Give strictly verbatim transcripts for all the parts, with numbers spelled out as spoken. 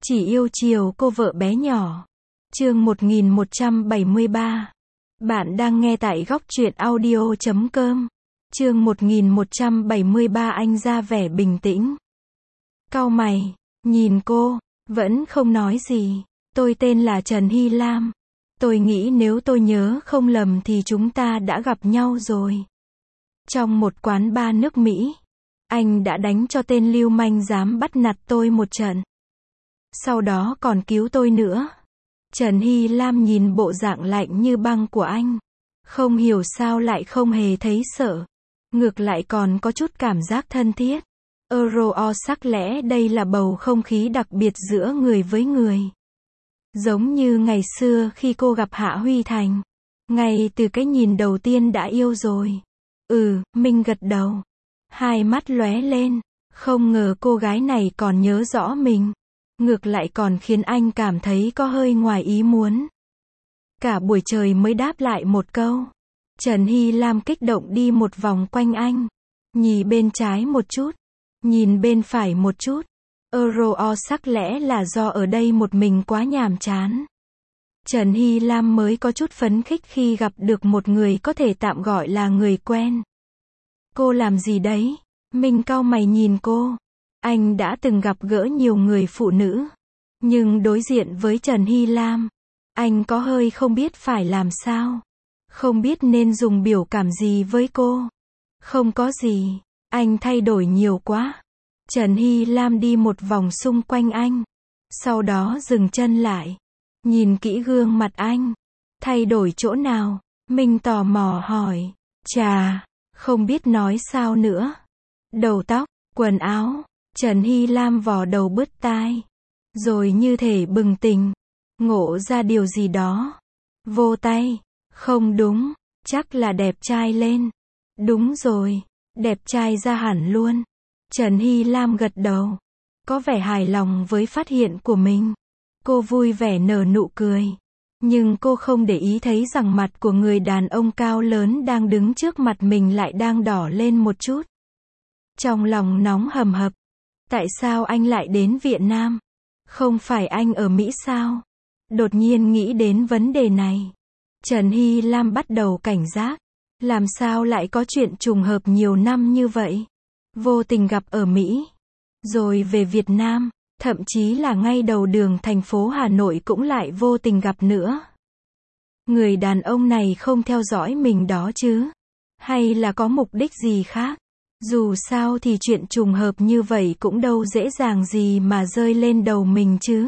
Chỉ yêu chiều cô vợ bé nhỏ. Chương một nghìn một trăm bảy mươi ba. Bạn đang nghe tại góc truyện audio chấm com. Chương một nghìn một trăm bảy mươi ba. Anh ra vẻ bình tĩnh. Cau mày, nhìn cô, vẫn không nói gì. Tôi tên là Trần Hy Lam. Tôi nghĩ nếu tôi nhớ không lầm thì chúng ta đã gặp nhau rồi. Trong một quán bar nước Mỹ. Anh đã đánh cho tên lưu manh dám bắt nạt tôi một trận. Sau đó còn cứu tôi nữa. Trần Hy Lam nhìn bộ dạng lạnh như băng của anh. Không hiểu sao lại không hề thấy sợ. Ngược lại còn có chút cảm giác thân thiết. Euro sắc lẽ đây là bầu không khí đặc biệt giữa người với người. Giống như ngày xưa khi cô gặp Hạ Huy Thành. Ngay từ cái nhìn đầu tiên đã yêu rồi. Ừ, Minh gật đầu. Hai mắt lóe lên. Không ngờ cô gái này còn nhớ rõ mình. Ngược lại còn khiến anh cảm thấy có hơi ngoài ý muốn. Cả buổi trời mới đáp lại một câu. Trần Hy Lam kích động đi một vòng quanh anh. Nhìn bên trái một chút. Nhìn bên phải một chút. Euro sắc lẽ là do ở đây một mình quá nhàm chán. Trần Hy Lam mới có chút phấn khích khi gặp được một người có thể tạm gọi là người quen. Cô làm gì đấy? Minh cau mày nhìn cô. Anh đã từng gặp gỡ nhiều người phụ nữ. Nhưng đối diện với Trần Hy Lam, anh có hơi không biết phải làm sao. Không biết nên dùng biểu cảm gì với cô. Không có gì. Anh thay đổi nhiều quá. Trần Hy Lam đi một vòng xung quanh anh. Sau đó dừng chân lại. Nhìn kỹ gương mặt anh. Thay đổi chỗ nào? Minh tò mò hỏi. Chà, không biết nói sao nữa. Đầu tóc, quần áo. Trần Hy Lam vò đầu bứt tai. Rồi như thể bừng tỉnh. Ngộ ra điều gì đó. Vô tay. Không đúng. Chắc là đẹp trai lên. Đúng rồi. Đẹp trai ra hẳn luôn. Trần Hy Lam gật đầu. Có vẻ hài lòng với phát hiện của mình. Cô vui vẻ nở nụ cười. Nhưng cô không để ý thấy rằng mặt của người đàn ông cao lớn đang đứng trước mặt mình lại đang đỏ lên một chút. Trong lòng nóng hầm hập. Tại sao anh lại đến Việt Nam? Không phải anh ở Mỹ sao? Đột nhiên nghĩ đến vấn đề này. Trần Hy Lam bắt đầu cảnh giác. Làm sao lại có chuyện trùng hợp nhiều năm như vậy? Vô tình gặp ở Mỹ. Rồi về Việt Nam. Thậm chí là ngay đầu đường thành phố Hà Nội cũng lại vô tình gặp nữa. Người đàn ông này không theo dõi mình đó chứ? Hay là có mục đích gì khác? Dù sao thì chuyện trùng hợp như vậy cũng đâu dễ dàng gì mà rơi lên đầu mình chứ.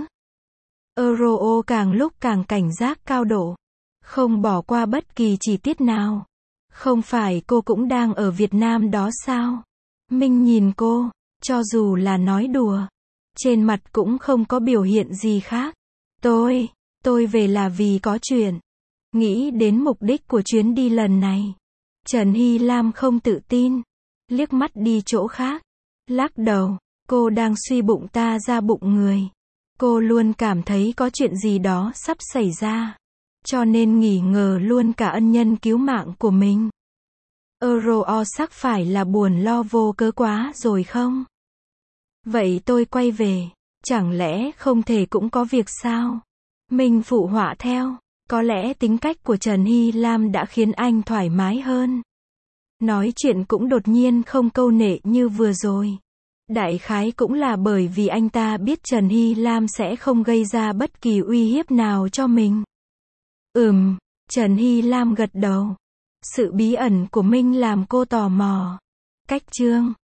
Euro càng lúc càng cảnh giác cao độ. Không bỏ qua bất kỳ chi tiết nào. Không phải cô cũng đang ở Việt Nam đó sao? Minh nhìn cô, cho dù là nói đùa. Trên mặt cũng không có biểu hiện gì khác. Tôi, tôi về là vì có chuyện. Nghĩ đến mục đích của chuyến đi lần này. Trần Hy Lam không tự tin. Liếc mắt đi chỗ khác. Lắc đầu. Cô đang suy bụng ta ra bụng người. Cô luôn cảm thấy có chuyện gì đó sắp xảy ra. Cho nên nghỉ ngờ luôn cả ân nhân cứu mạng của mình. Euro sắc phải là buồn lo vô cớ quá rồi không? Vậy tôi quay về. Chẳng lẽ không thể cũng có việc sao? Mình phụ họa theo. Có lẽ tính cách của Trần Hy Lam đã khiến anh thoải mái hơn. Nói chuyện cũng đột nhiên không câu nệ như vừa rồi. Đại khái cũng là bởi vì anh ta biết Trần Hy Lam sẽ không gây ra bất kỳ uy hiếp nào cho mình. Ừm, Trần Hy Lam gật đầu. Sự bí ẩn của Minh làm cô tò mò. Cách chương